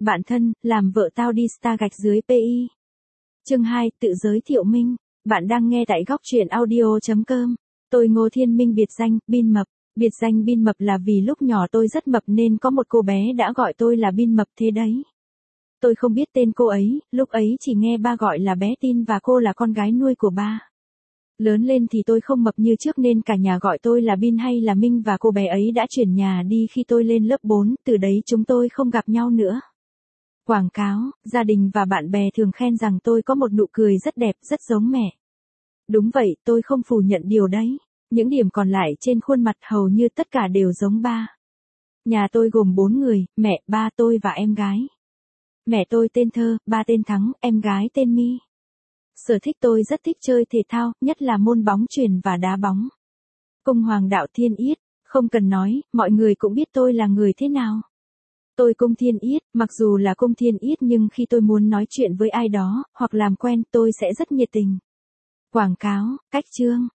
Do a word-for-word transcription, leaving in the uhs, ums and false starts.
bạn thân, làm vợ tao đi star gạch dưới pi. Chương hai, tự giới thiệu mình. Bạn đang nghe tại góc truyện audio chấm com. Tôi Ngô Thiên Minh, biệt danh, Bin Mập. Biệt danh Bin Mập là vì lúc nhỏ tôi rất mập nên có một cô bé đã gọi tôi là Bin Mập thế đấy. Tôi không biết tên cô ấy, lúc ấy chỉ nghe ba gọi là bé Tin và cô là con gái nuôi của ba. Lớn lên thì tôi không mập như trước nên cả nhà gọi tôi là Bin hay là Minh, và cô bé ấy đã chuyển nhà đi khi tôi lên lớp bốn, từ đấy chúng tôi không gặp nhau nữa. Quảng cáo, gia đình và bạn bè thường khen rằng tôi có một nụ cười rất đẹp, rất giống mẹ. Đúng vậy, tôi không phủ nhận điều đấy. Những điểm còn lại trên khuôn mặt hầu như tất cả đều giống ba. Nhà tôi gồm bốn người, mẹ, ba tôi và em gái. Mẹ tôi tên Thơ, ba tên Thắng, em gái tên My. Sở thích tôi rất thích chơi thể thao, nhất là môn bóng chuyền và đá bóng. Cung hoàng đạo Thiên Yết, không cần nói, mọi người cũng biết tôi là người thế nào. Tôi cung Thiên Yết, mặc dù là cung Thiên Yết nhưng khi tôi muốn nói chuyện với ai đó, hoặc làm quen, tôi sẽ rất nhiệt tình. Quảng cáo, cách chương,